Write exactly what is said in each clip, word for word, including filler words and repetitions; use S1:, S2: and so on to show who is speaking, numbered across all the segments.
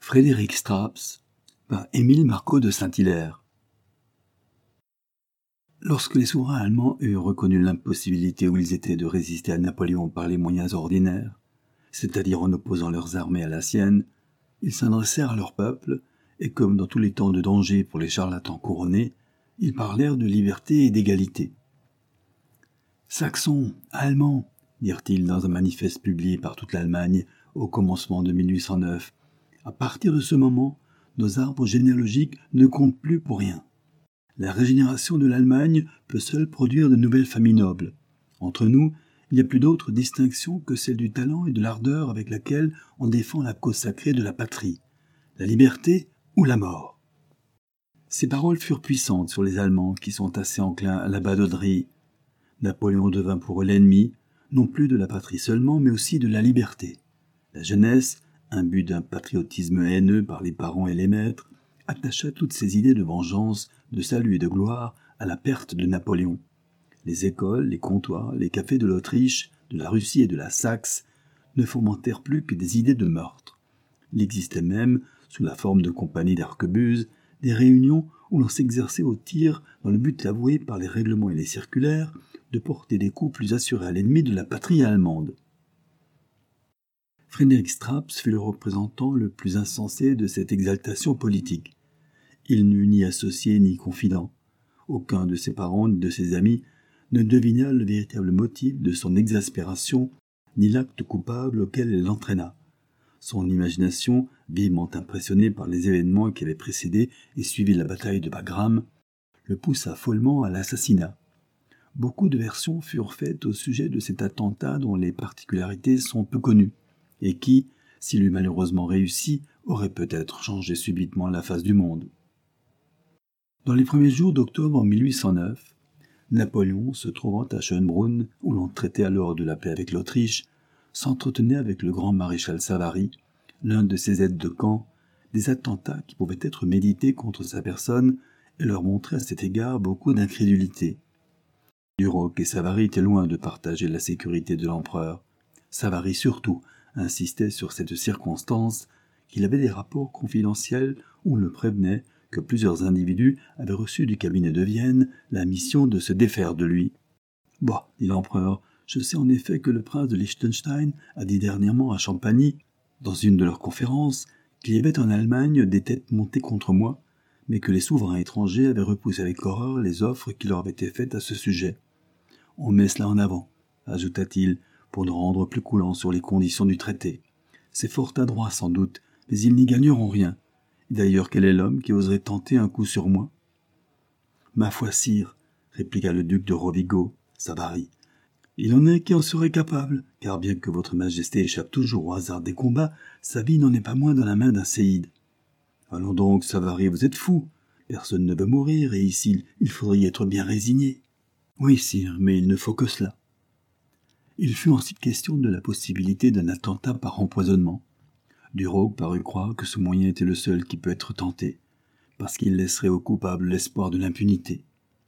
S1: Frédéric Straps par Émile Marco de Saint-Hilaire. Lorsque les souverains allemands eurent reconnu l'impossibilité où ils étaient de résister à Napoléon par les moyens ordinaires, c'est-à-dire en opposant leurs armées à la sienne, ils s'adressèrent à leur peuple, et comme dans tous les temps de danger pour les charlatans couronnés, ils parlèrent de liberté et d'égalité. « Saxons, Allemands !» dirent-ils dans un manifeste publié par toute l'Allemagne au commencement de mille huit cent neuf. À partir de ce moment, nos arbres généalogiques ne comptent plus pour rien. La régénération de l'Allemagne peut seule produire de nouvelles familles nobles. Entre nous, il n'y a plus d'autre distinction que celle du talent et de l'ardeur avec laquelle on défend la cause sacrée de la patrie, la liberté ou la mort. Ces paroles furent puissantes sur les Allemands qui sont assez enclins à la badauderie. Napoléon devint pour eux l'ennemi, non plus de la patrie seulement, mais aussi de la liberté. La jeunesse, imbue d'un patriotisme haineux par les parents et les maîtres, attacha toutes ses idées de vengeance, de salut et de gloire à la perte de Napoléon. Les écoles, les comptoirs, les cafés de l'Autriche, de la Russie et de la Saxe ne fomentèrent plus que des idées de meurtre. Il existait même, sous la forme de compagnies d'arquebuses, des réunions où l'on s'exerçait au tir dans le but avoué par les règlements et les circulaires de porter des coups plus assurés à l'ennemi de la patrie allemande. Frédéric Straps fut le représentant le plus insensé de cette exaltation politique. Il n'eut ni associé ni confident. Aucun de ses parents ni de ses amis ne devina le véritable motif de son exaspération ni l'acte coupable auquel elle l'entraîna. Son imagination, vivement impressionnée par les événements qui avaient précédé et suivi la bataille de Bagram, le poussa follement à l'assassinat. Beaucoup de versions furent faites au sujet de cet attentat dont les particularités sont peu connues, et qui, s'il eût malheureusement réussi, aurait peut-être changé subitement la face du monde. Dans les premiers jours d'octobre mille huit cent neuf, Napoléon, se trouvant à Schönbrunn, où l'on traitait alors de la paix avec l'Autriche, s'entretenait avec le grand maréchal Savary, l'un de ses aides de camp, des attentats qui pouvaient être médités contre sa personne et leur montrait à cet égard beaucoup d'incrédulité. Duroc et Savary étaient loin de partager la sécurité de l'empereur. Savary surtout insistait sur cette circonstance qu'il avait des rapports confidentiels où on le prévenait que plusieurs individus avaient reçu du cabinet de Vienne la mission de se défaire de lui. « Bah, dit l'empereur, je sais en effet que le prince de Liechtenstein a dit dernièrement à Champagny, dans une de leurs conférences, qu'il y avait en Allemagne des têtes montées contre moi, mais que les souverains étrangers avaient repoussé avec horreur les offres qui leur avaient été faites à ce sujet. On met cela en avant, ajouta-t-il, pour nous rendre plus coulants sur les conditions du traité. C'est fort adroit sans doute, mais ils n'y gagneront rien. D'ailleurs, quel est l'homme qui oserait tenter un coup sur moi ? Ma foi, sire, répliqua le duc de Rovigo, Savary. Il en est qui en serait capable, car bien que votre majesté échappe toujours au hasard des combats, sa vie n'en est pas moins dans la main d'un séide. Allons donc, Savary, vous êtes fou. Personne ne veut mourir, et ici, il faudrait y être bien résigné. Oui, sire, mais il ne faut que cela. Il fut ensuite question de la possibilité d'un attentat par empoisonnement. Duroc parut croire que ce moyen était le seul qui peut être tenté, parce qu'il laisserait aux coupables l'espoir de l'impunité.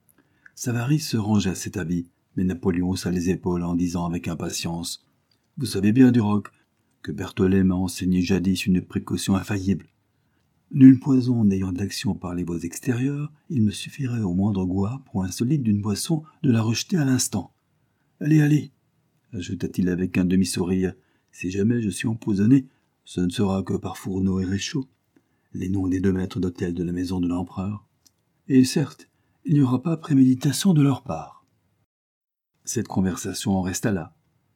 S1: Savary se rangeait à cet avis, mais Napoléon haussa les épaules en disant avec impatience « Vous savez bien, Duroc, que Berthollet m'a enseigné jadis une précaution infaillible. Nul poison n'ayant d'action par les voies extérieures, il me suffirait au moindre goût pour un solide d'une boisson de la rejeter à l'instant. Allez, allez, ajouta-t-il avec un demi-sourire, si jamais je suis empoisonné, ce ne sera que par Fourneau et Réchaud, les noms des deux maîtres d'hôtel de la maison de l'empereur. Et certes, il n'y aura pas préméditation de leur part. » Cette conversation en resta là.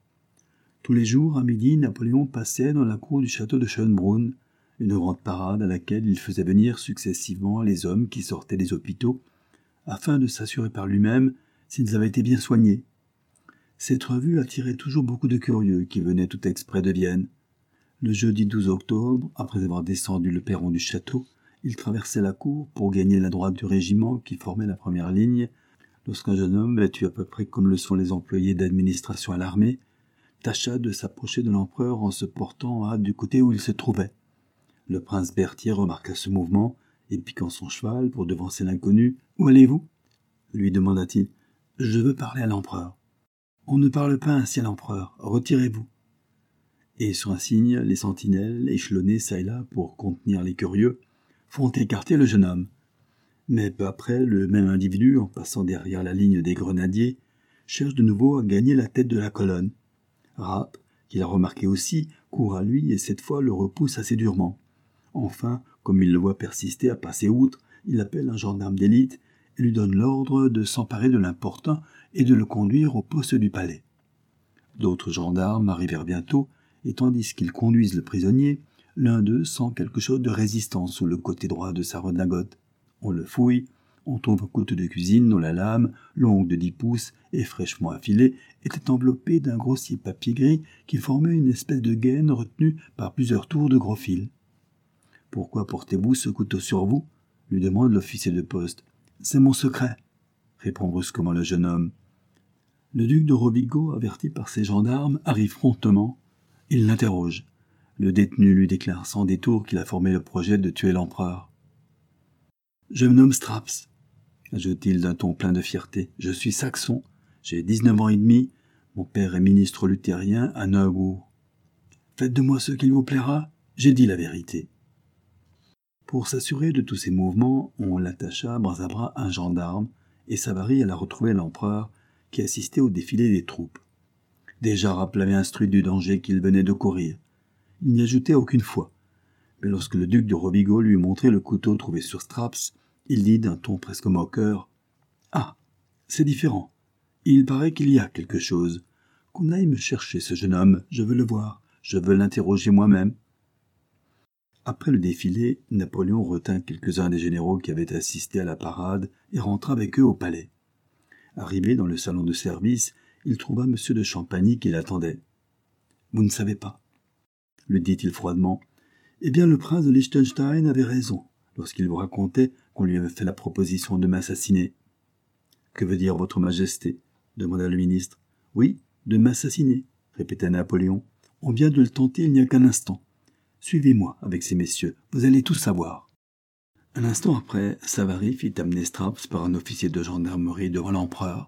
S1: Tous les jours, à midi, Napoléon passait dans la cour du château de Schönbrunn, une grande parade à laquelle il faisait venir successivement les hommes qui sortaient des hôpitaux, afin de s'assurer par lui-même s'ils avaient été bien soignés. Cette revue attirait toujours beaucoup de curieux qui venaient tout exprès de Vienne. Le jeudi douze octobre, après avoir descendu le perron du château, il traversait la cour pour gagner la droite du régiment qui formait la première ligne, lorsqu'un jeune homme, vêtu à peu près comme le sont les employés d'administration à l'armée, tâcha de s'approcher de l'empereur en se portant à du côté où il se trouvait. Le prince Berthier remarqua ce mouvement, et piquant son cheval pour devancer l'inconnu, « Où allez-vous » lui demanda-t-il. « Je veux parler à l'empereur. »« On ne parle pas ainsi à l'empereur, retirez-vous. » et sur un signe, les sentinelles, échelonnées çà et là pour contenir les curieux, font écarter le jeune homme. Mais peu après, le même individu, en passant derrière la ligne des grenadiers, cherche de nouveau à gagner la tête de la colonne. Rapp, qui l'a remarqué aussi, court à lui et cette fois le repousse assez durement. Enfin, comme il le voit persister à passer outre, il appelle un gendarme d'élite et lui donne l'ordre de s'emparer de l'importun et de le conduire au poste du palais. D'autres gendarmes arrivèrent bientôt, et tandis qu'ils conduisent le prisonnier, l'un d'eux sent quelque chose de résistant sous le côté droit de sa redingote. On le fouille, on trouve un couteau de cuisine dont la lame, longue de dix pouces et fraîchement affilée, était enveloppée d'un grossier papier gris qui formait une espèce de gaine retenue par plusieurs tours de gros fil. « Pourquoi portez-vous ce couteau sur vous ?» lui demande l'officier de poste. « C'est mon secret », répond brusquement le jeune homme. Le duc de Rovigo, averti par ses gendarmes, arrive promptement. Il l'interroge. Le détenu lui déclare sans détour qu'il a formé le projet de tuer l'empereur. « Je me nomme Straps, » ajoute-t-il d'un ton plein de fierté. « Je suis saxon, j'ai dix-neuf ans et demi, mon père est ministre luthérien à Neubourg. Faites de moi ce qu'il vous plaira, j'ai dit la vérité. » Pour s'assurer de tous ses mouvements, on l'attacha bras à bras à un gendarme, et Savary alla retrouver l'empereur, qui assistait au défilé des troupes. Déjà Rapp l'avait instruit du danger qu'il venait de courir. Il n'y ajoutait aucune fois. Mais lorsque le duc de Rovigo lui montrait le couteau trouvé sur Straps, il dit d'un ton presque moqueur « Ah, c'est différent. Il paraît qu'il y a quelque chose. Qu'on aille me chercher ce jeune homme, je veux le voir, je veux l'interroger moi-même. » Après le défilé, Napoléon retint quelques-uns des généraux qui avaient assisté à la parade et rentra avec eux au palais. Arrivé dans le salon de service, il trouva M. de Champagny qui l'attendait. « Vous ne savez pas ?» lui dit-il froidement. « Eh bien, le prince de Liechtenstein avait raison lorsqu'il vous racontait qu'on lui avait fait la proposition de m'assassiner. »« Que veut dire votre majesté ?» demanda le ministre. « Oui, de m'assassiner, » répéta Napoléon. « On vient de le tenter il n'y a qu'un instant. Suivez-moi avec ces messieurs, vous allez tout savoir. » Un instant après, Savary fit amener Straps par un officier de gendarmerie devant l'empereur.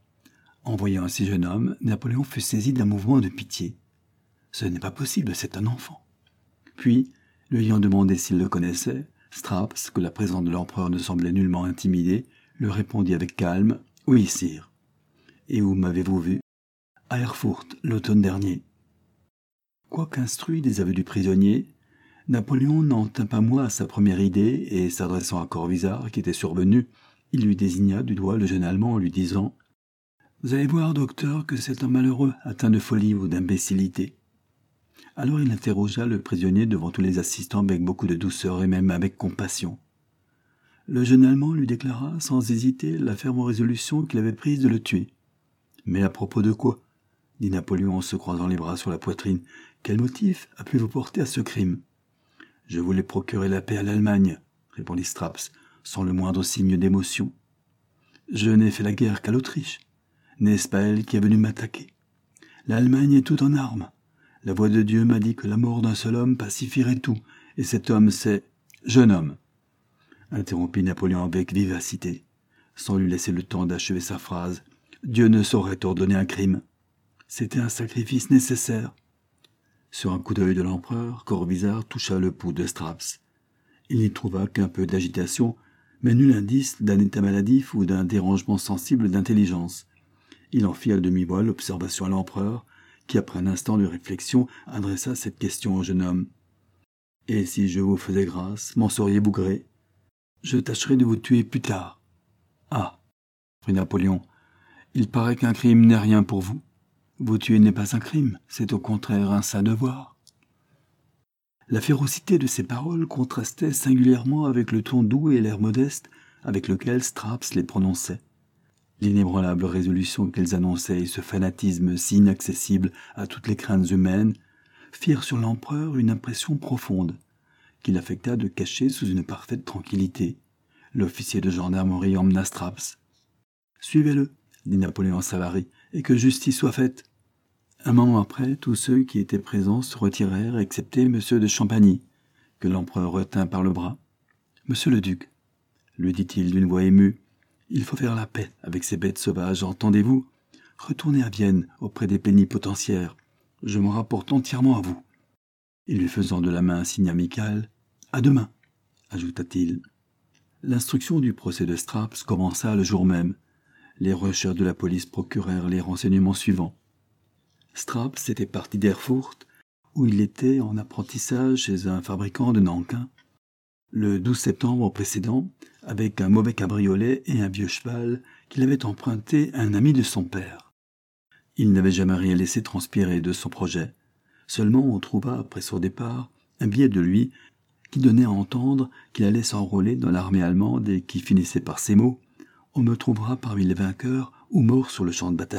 S1: En voyant un si jeune homme, Napoléon fut saisi d'un mouvement de pitié. « Ce n'est pas possible, c'est un enfant. » Puis, lui ayant demandé s'il le connaissait, Straps, que la présence de l'empereur ne semblait nullement intimider, lui répondit avec calme « Oui, sire. »« Et où m'avez-vous vu ?»« À Erfurt, l'automne dernier. » Quoiqu'instruit des aveux du prisonnier, Napoléon n'en tint pas moins à sa première idée et, s'adressant à Corvisart, qui était survenu, il lui désigna du doigt le jeune Allemand en lui disant « Vous allez voir, docteur, que c'est un malheureux atteint de folie ou d'imbécilité. » Alors il interrogea le prisonnier devant tous les assistants avec beaucoup de douceur et même avec compassion. Le jeune Allemand lui déclara sans hésiter la ferme résolution qu'il avait prise de le tuer. « Mais à propos de quoi ?» dit Napoléon en se croisant les bras sur la poitrine. « Quel motif a pu vous porter à ce crime ?»« Je voulais procurer la paix à l'Allemagne, » répondit Straps, sans le moindre signe d'émotion. « Je n'ai fait la guerre qu'à l'Autriche. N'est-ce pas elle qui est venue m'attaquer? L'Allemagne est toute en armes. La voix de Dieu m'a dit que la mort d'un seul homme pacifierait tout, et cet homme c'est... Jeune homme !» interrompit Napoléon avec vivacité, sans lui laisser le temps d'achever sa phrase. « Dieu ne saurait ordonner un crime. C'était un sacrifice nécessaire. » Sur un coup d'œil de l'empereur, Corvisart toucha le pouls de Straps. Il n'y trouva qu'un peu d'agitation, mais nul indice d'un état maladif ou d'un dérangement sensible d'intelligence. Il en fit à demi-voix l'observation à l'empereur, qui, après un instant de réflexion, adressa cette question au jeune homme. « Et si je vous faisais grâce, m'en seriez-vous gré? Je tâcherai de vous tuer plus tard. »« Ah !» reprit Napoléon, « il paraît qu'un crime n'est rien pour vous. Vous tuer n'est pas un crime, c'est au contraire un saint devoir. » La férocité de ces paroles contrastait singulièrement avec le ton doux et l'air modeste avec lequel Straps les prononçait. L'inébranlable résolution qu'elles annonçaient et ce fanatisme si inaccessible à toutes les craintes humaines firent sur l'empereur une impression profonde, qu'il affecta de cacher sous une parfaite tranquillité. L'officier de gendarmerie emmena Straps. « Suivez-le, » dit Napoléon à Savary, « et que justice soit faite. » Un moment après, tous ceux qui étaient présents se retirèrent, excepté M. de Champagny, que l'empereur retint par le bras. « Monsieur le duc, » lui dit-il d'une voix émue, « il faut faire la paix avec ces bêtes sauvages, entendez-vous? Retournez à Vienne auprès des plénipotentiaires. je m'en rapporte entièrement à vous. » Et lui faisant de la main un signe amical, « À demain !» ajouta-t-il. L'instruction du procès de Straps commença le jour même. Les recherches de la police procurèrent les renseignements suivants. Straps était parti d'Erfurt, où il était en apprentissage chez un fabricant de Nankin, le douze septembre précédent, avec un mauvais cabriolet et un vieux cheval qu'il avait emprunté à un ami de son père. Il n'avait jamais rien laissé transpirer de son projet. Seulement on trouva, après son départ, un billet de lui qui donnait à entendre qu'il allait s'enrôler dans l'armée allemande et qui finissait par ces mots « On me trouvera parmi les vainqueurs ou morts sur le champ de bataille ».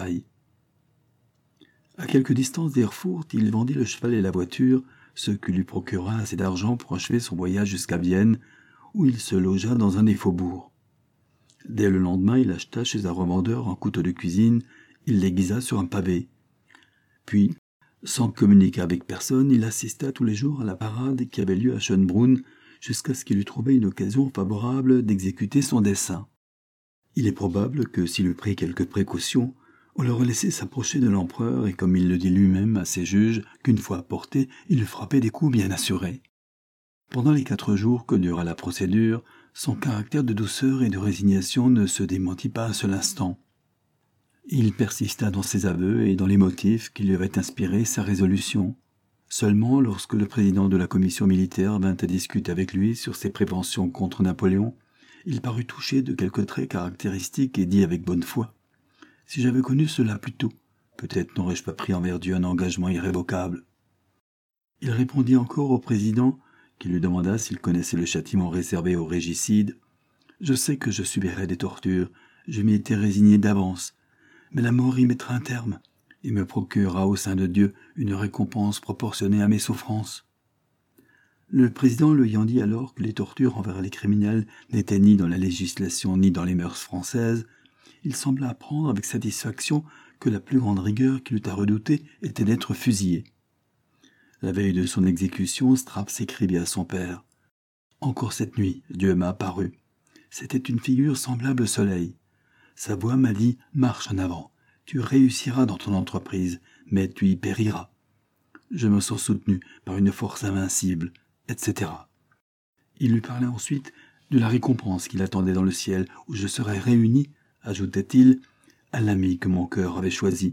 S1: À quelque distance d'Erfurt, il vendit le cheval et la voiture, ce qui lui procura assez d'argent pour achever son voyage jusqu'à Vienne, où il se logea dans un des faubourgs. Dès le lendemain, il acheta chez un revendeur un couteau de cuisine, il l'aiguisa sur un pavé. Puis, sans communiquer avec personne, il assista tous les jours à la parade qui avait lieu à Schönbrunn, jusqu'à ce qu'il eût trouvé une occasion favorable d'exécuter son dessein. Il est probable que, s'il eût pris quelques précautions, on l'aurait laissé s'approcher de l'empereur et, comme il le dit lui-même à ses juges, qu'une fois à portée, il eût frappé des coups bien assurés. Pendant les quatre jours que dura la procédure, son caractère de douceur et de résignation ne se démentit pas un seul instant. Il persista dans ses aveux et dans les motifs qui lui avaient inspiré sa résolution. Seulement, lorsque le président de la commission militaire vint à discuter avec lui sur ses préventions contre Napoléon, il parut touché de quelques traits caractéristiques et dit avec bonne foi « Si j'avais connu cela plus tôt, peut-être n'aurais-je pas pris envers Dieu un engagement irrévocable. » Il répondit encore au président, qui lui demanda s'il connaissait le châtiment réservé aux régicides. « Je sais que je subirai des tortures, je m'y étais résigné d'avance, mais la mort y mettra un terme, et me procurera au sein de Dieu une récompense proportionnée à mes souffrances. » Le président lui ayant dit alors que les tortures envers les criminels n'étaient ni dans la législation ni dans les mœurs françaises, il sembla apprendre avec satisfaction que la plus grande rigueur qu'il eût à redouter était d'être fusillé. La veille de son exécution, Straps écrivit à son père « Encore cette nuit, Dieu m'a apparu. C'était une figure semblable au soleil. Sa voix m'a dit « Marche en avant, tu réussiras dans ton entreprise, mais tu y périras. Je me sens soutenu par une force invincible, et cetera » Il lui parlait ensuite de la récompense qu'il attendait dans le ciel, où je serais réuni, ajoutait-il, à l'ami que mon cœur avait choisi.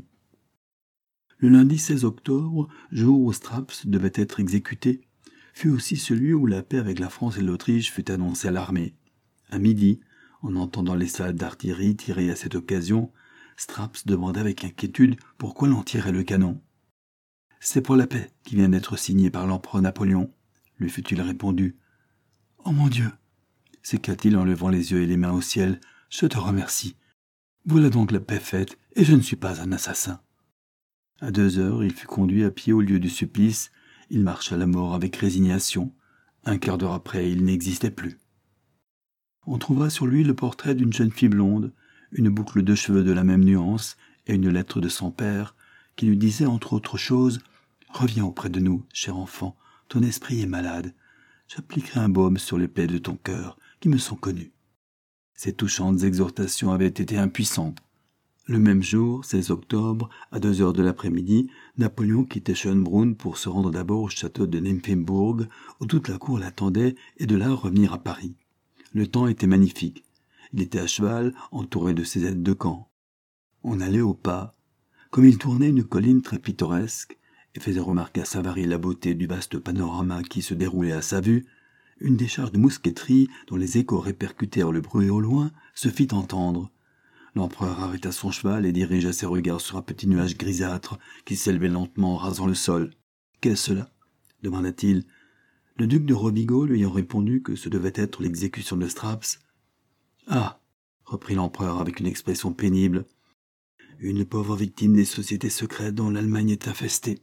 S1: Le lundi seize octobre, jour où Straps devait être exécuté, fut aussi celui où la paix avec la France et l'Autriche fut annoncée à l'armée. À midi, en entendant les salles d'artillerie tirer à cette occasion, Straps demanda avec inquiétude pourquoi l'on tirait le canon. « C'est pour la paix qui vient d'être signée par l'empereur Napoléon, » lui fut-il répondu. « Oh mon Dieu !» s'écria-t-il en levant les yeux et les mains au ciel. « Je te remercie. Voilà donc la paix faite, et je ne suis pas un assassin. » À deux heures, il fut conduit à pied au lieu du supplice. Il marcha à la mort avec résignation. Un quart d'heure après, il n'existait plus. On trouva sur lui le portrait d'une jeune fille blonde, une boucle de cheveux de la même nuance et une lettre de son père qui lui disait entre autres choses « Reviens auprès de nous, cher enfant, ton esprit est malade. J'appliquerai un baume sur les plaies de ton cœur qui me sont connues. » Ces touchantes exhortations avaient été impuissantes. Le même jour, seize octobre, à deux heures de l'après-midi, Napoléon quittait Schönbrunn pour se rendre d'abord au château de Nymphenburg, où toute la cour l'attendait, et de là revenir à Paris. Le temps était magnifique. Il était à cheval, entouré de ses aides de camp. On allait au pas. Comme il tournait une colline très pittoresque, et faisait remarquer à Savary la beauté du vaste panorama qui se déroulait à sa vue, une décharge de mousqueterie, dont les échos répercutèrent le bruit au loin, se fit entendre. L'empereur arrêta son cheval et dirigea ses regards sur un petit nuage grisâtre qui s'élevait lentement en rasant le sol. « Qu'est-ce cela » demanda-t-il. Le duc de Rovigo lui ayant répondu que ce devait être l'exécution de Straps. « Ah » reprit l'empereur avec une expression pénible. « Une pauvre victime des sociétés secrètes dont l'Allemagne est infestée.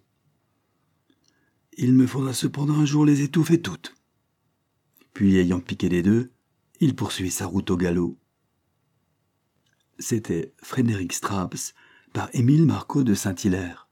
S1: Il me faudra cependant un jour les étouffer toutes. » Puis, ayant piqué les deux, il poursuivit sa route au galop. C'était Frédéric Straps par Émile Marcot de Saint-Hilaire.